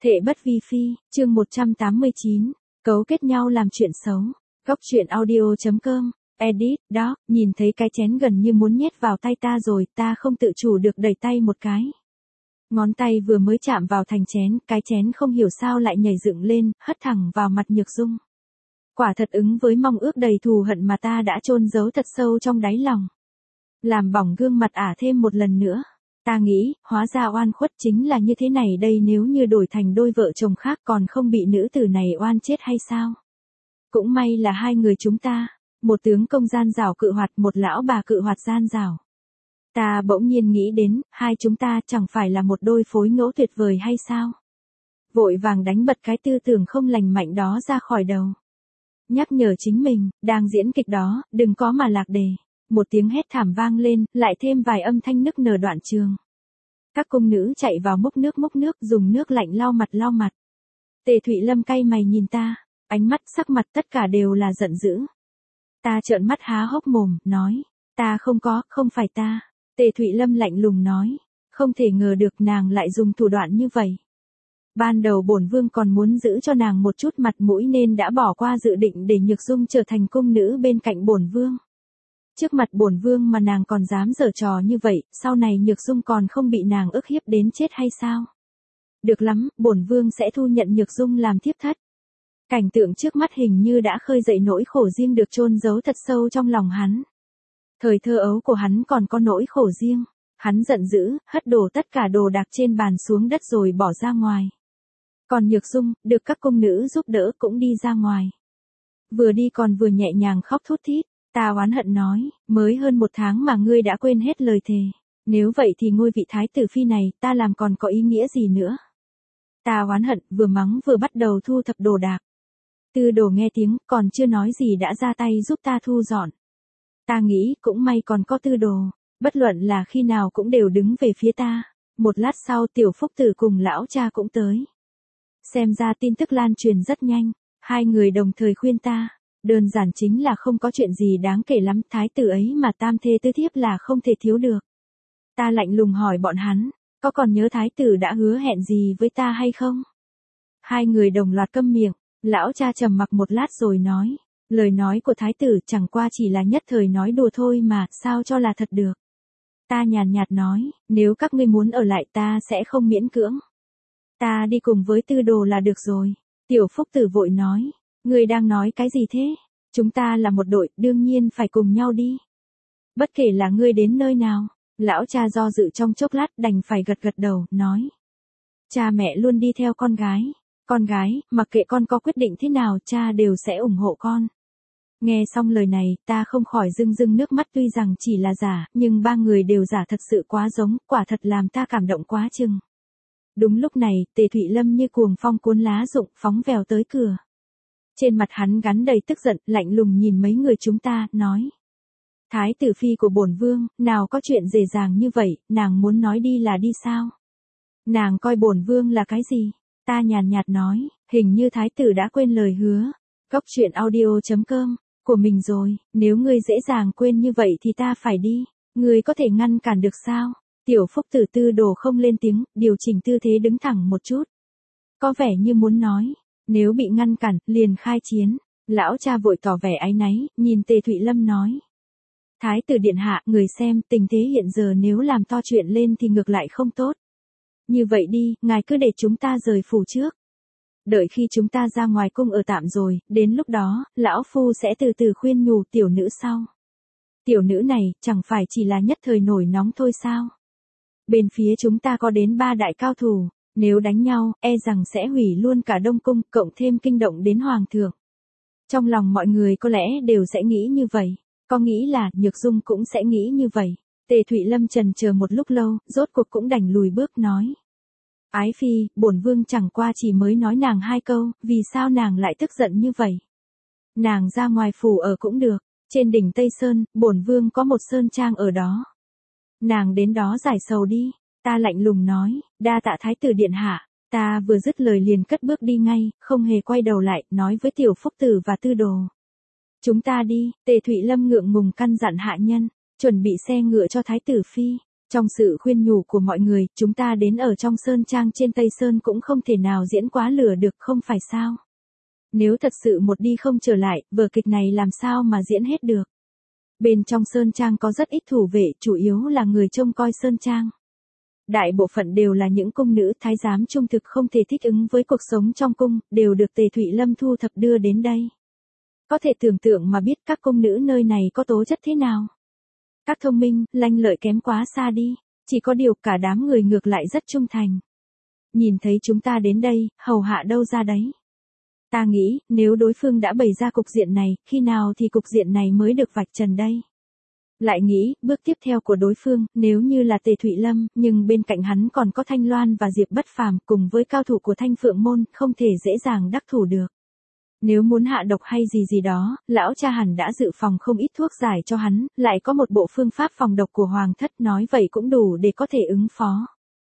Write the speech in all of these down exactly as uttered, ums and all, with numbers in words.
Thệ bất vi phi, chương một trăm tám mươi chín, cấu kết nhau làm chuyện xấu. Góc truyện audio chấm com, edit, đó, nhìn thấy cái chén gần như muốn nhét vào tay ta rồi, ta không tự chủ được đẩy tay một cái. Ngón tay vừa mới chạm vào thành chén, cái chén không hiểu sao lại nhảy dựng lên, hất thẳng vào mặt Nhược Dung. Quả thật ứng với mong ước đầy thù hận mà ta đã chôn giấu thật sâu trong đáy lòng. Làm bỏng gương mặt ả thêm một lần nữa. Ta nghĩ, hóa ra oan khuất chính là như thế này đây, nếu như đổi thành đôi vợ chồng khác còn không bị nữ tử này oan chết hay sao? Cũng may là hai người chúng ta, một tướng công gian dảo cự hoạt, một lão bà cự hoạt gian dảo. Ta bỗng nhiên nghĩ đến, hai chúng ta chẳng phải là một đôi phối ngẫu tuyệt vời hay sao? Vội vàng đánh bật cái tư tưởng không lành mạnh đó ra khỏi đầu. Nhắc nhở chính mình, đang diễn kịch đó, đừng có mà lạc đề. Một tiếng hét thảm vang lên, lại thêm vài âm thanh nức nở đoạn trường. Các cung nữ chạy vào múc nước múc nước, dùng nước lạnh lau mặt lau mặt. Tề Thụy Lâm cay mày nhìn ta, ánh mắt sắc mặt tất cả đều là giận dữ. Ta trợn mắt há hốc mồm, nói, ta không có, không phải ta. Tề Thụy Lâm lạnh lùng nói, không thể ngờ được nàng lại dùng thủ đoạn như vậy. Ban đầu bổn vương còn muốn giữ cho nàng một chút mặt mũi nên đã bỏ qua dự định để Nhược Dung trở thành cung nữ bên cạnh bổn vương. Trước mặt bổn vương mà nàng còn dám giở trò như vậy, sau này Nhược Dung còn không bị nàng ức hiếp đến chết hay sao? Được lắm, bổn vương sẽ thu nhận Nhược Dung làm thiếp thất. Cảnh tượng trước mắt hình như đã khơi dậy nỗi khổ riêng được chôn giấu thật sâu trong lòng hắn. Thời thơ ấu của hắn còn có nỗi khổ riêng, hắn giận dữ, hất đổ tất cả đồ đạc trên bàn xuống đất rồi bỏ ra ngoài. Còn Nhược Dung, được các cung nữ giúp đỡ cũng đi ra ngoài. Vừa đi còn vừa nhẹ nhàng khóc thút thít. Ta oán hận nói, mới hơn một tháng mà ngươi đã quên hết lời thề. Nếu vậy thì ngôi vị thái tử phi này, ta làm còn có ý nghĩa gì nữa? Ta oán hận, vừa mắng vừa bắt đầu thu thập đồ đạc. Tư Đồ nghe tiếng, còn chưa nói gì đã ra tay giúp ta thu dọn. Ta nghĩ, cũng may còn có Tư Đồ, bất luận là khi nào cũng đều đứng về phía ta. Một lát sau Tiểu Phúc Tử cùng lão cha cũng tới. Xem ra tin tức lan truyền rất nhanh, hai người đồng thời khuyên ta. Đơn giản chính là không có chuyện gì đáng kể lắm, thái tử ấy mà tam thê tứ thiếp là không thể thiếu được. Ta lạnh lùng hỏi bọn hắn, có còn nhớ thái tử đã hứa hẹn gì với ta hay không? Hai người đồng loạt câm miệng, lão cha trầm mặc một lát rồi nói, lời nói của thái tử chẳng qua chỉ là nhất thời nói đùa thôi mà, sao cho là thật được. Ta nhàn nhạt nói, nếu các ngươi muốn ở lại ta sẽ không miễn cưỡng. Ta đi cùng với Tư Đồ là được rồi. Tiểu Phúc Tử vội nói. Ngươi đang nói cái gì thế? Chúng ta là một đội, đương nhiên phải cùng nhau đi. Bất kể là ngươi đến nơi nào, lão cha do dự trong chốc lát đành phải gật gật đầu, nói. Cha mẹ luôn đi theo con gái. Con gái, mặc kệ con có quyết định thế nào, cha đều sẽ ủng hộ con. Nghe xong lời này, ta không khỏi rưng rưng nước mắt, tuy rằng chỉ là giả, nhưng ba người đều giả thật sự quá giống, quả thật làm ta cảm động quá chừng. Đúng lúc này, Tề Thụy Lâm như cuồng phong cuốn lá rụng phóng vèo tới cửa. Trên mặt hắn gắn đầy tức giận, lạnh lùng nhìn mấy người chúng ta, nói. Thái tử phi của bổn vương, nào có chuyện dễ dàng như vậy, nàng muốn nói đi là đi sao? Nàng coi bổn vương là cái gì? Ta nhàn nhạt nói, hình như thái tử đã quên lời hứa. Góc truyện audio chấm com, của mình rồi, nếu ngươi dễ dàng quên như vậy thì ta phải đi. Ngươi có thể ngăn cản được sao? Tiểu Phúc Tử Tư Đồ không lên tiếng, điều chỉnh tư thế đứng thẳng một chút. Có vẻ như muốn nói. Nếu bị ngăn cản, liền khai chiến. Lão cha vội tỏ vẻ áy náy, nhìn Tề Thụy Lâm nói. Thái tử điện hạ, người xem, tình thế hiện giờ nếu làm to chuyện lên thì ngược lại không tốt. Như vậy đi, ngài cứ để chúng ta rời phủ trước. Đợi khi chúng ta ra ngoài cung ở tạm rồi, đến lúc đó, lão phu sẽ từ từ khuyên nhủ tiểu nữ sau. Tiểu nữ này, chẳng phải chỉ là nhất thời nổi nóng thôi sao? Bên phía chúng ta có đến ba đại cao thủ. Nếu đánh nhau, e rằng sẽ hủy luôn cả Đông Cung, cộng thêm kinh động đến Hoàng thượng. Trong lòng mọi người có lẽ đều sẽ nghĩ như vậy. Có nghĩ là, Nhược Dung cũng sẽ nghĩ như vậy. Tề Thụy Lâm trần chờ một lúc lâu, rốt cuộc cũng đành lùi bước nói. Ái phi, bổn vương chẳng qua chỉ mới nói nàng hai câu, vì sao nàng lại tức giận như vậy? Nàng ra ngoài phủ ở cũng được, trên đỉnh Tây Sơn, bổn vương có một sơn trang ở đó. Nàng đến đó giải sầu đi. Ta lạnh lùng nói, đa tạ thái tử điện hạ. Ta vừa dứt lời liền cất bước đi ngay, không hề quay đầu lại, nói với Tiểu Phúc Tử và Tư Đồ. Chúng ta đi. Tề Thụy Lâm ngượng ngùng căn dặn hạ nhân, chuẩn bị xe ngựa cho thái tử phi. Trong sự khuyên nhủ của mọi người, chúng ta đến ở trong sơn trang trên Tây Sơn cũng không thể nào diễn quá lửa được không phải sao. Nếu thật sự một đi không trở lại, vở kịch này làm sao mà diễn hết được. Bên trong sơn trang có rất ít thủ vệ, chủ yếu là người trông coi sơn trang. Đại bộ phận đều là những cung nữ thái giám trung thực không thể thích ứng với cuộc sống trong cung, đều được Tề Thụy Lâm thu thập đưa đến đây. Có thể tưởng tượng mà biết các cung nữ nơi này có tố chất thế nào. Các thông minh, lanh lợi kém quá xa đi, chỉ có điều cả đám người ngược lại rất trung thành. Nhìn thấy chúng ta đến đây, hầu hạ đâu ra đấy. Ta nghĩ, nếu đối phương đã bày ra cục diện này, khi nào thì cục diện này mới được vạch trần đây. Lại nghĩ, bước tiếp theo của đối phương, nếu như là Tề Thụy Lâm, nhưng bên cạnh hắn còn có Thanh Loan và Diệp Bất Phàm cùng với cao thủ của Thanh Phượng Môn, không thể dễ dàng đắc thủ được. Nếu muốn hạ độc hay gì gì đó, lão cha hẳn đã dự phòng không ít thuốc giải cho hắn, lại có một bộ phương pháp phòng độc của Hoàng thất, nói vậy cũng đủ để có thể ứng phó.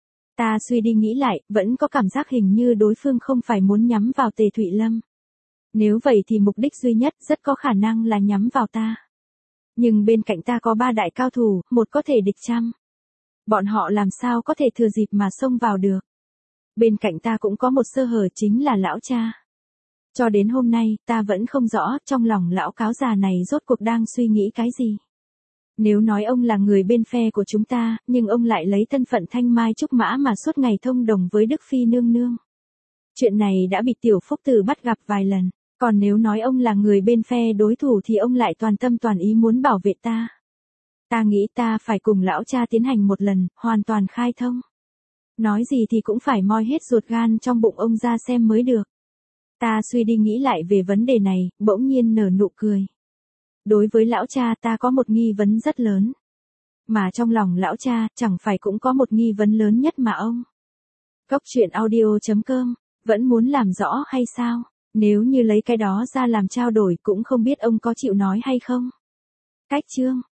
Ta suy đi nghĩ lại, vẫn có cảm giác hình như đối phương không phải muốn nhắm vào Tề Thụy Lâm. Nếu vậy thì mục đích duy nhất rất có khả năng là nhắm vào ta. Nhưng bên cạnh ta có ba đại cao thủ, một có thể địch trăm. Bọn họ làm sao có thể thừa dịp mà xông vào được. Bên cạnh ta cũng có một sơ hở chính là lão cha. Cho đến hôm nay, ta vẫn không rõ trong lòng lão cáo già này rốt cuộc đang suy nghĩ cái gì. Nếu nói ông là người bên phe của chúng ta, nhưng ông lại lấy thân phận thanh mai trúc mã mà suốt ngày thông đồng với Đức Phi nương nương. Chuyện này đã bị Tiểu Phúc Tử bắt gặp vài lần. Còn nếu nói ông là người bên phe đối thủ thì ông lại toàn tâm toàn ý muốn bảo vệ ta. Ta nghĩ ta phải cùng lão cha tiến hành một lần, hoàn toàn khai thông. Nói gì thì cũng phải moi hết ruột gan trong bụng ông ra xem mới được. Ta suy đi nghĩ lại về vấn đề này, bỗng nhiên nở nụ cười. Đối với lão cha ta có một nghi vấn rất lớn. Mà trong lòng lão cha chẳng phải cũng có một nghi vấn lớn nhất mà ông. Góc truyện audio chấm com, vẫn muốn làm rõ hay sao? Nếu như lấy cái đó ra làm trao đổi cũng không biết ông có chịu nói hay không. Cách chương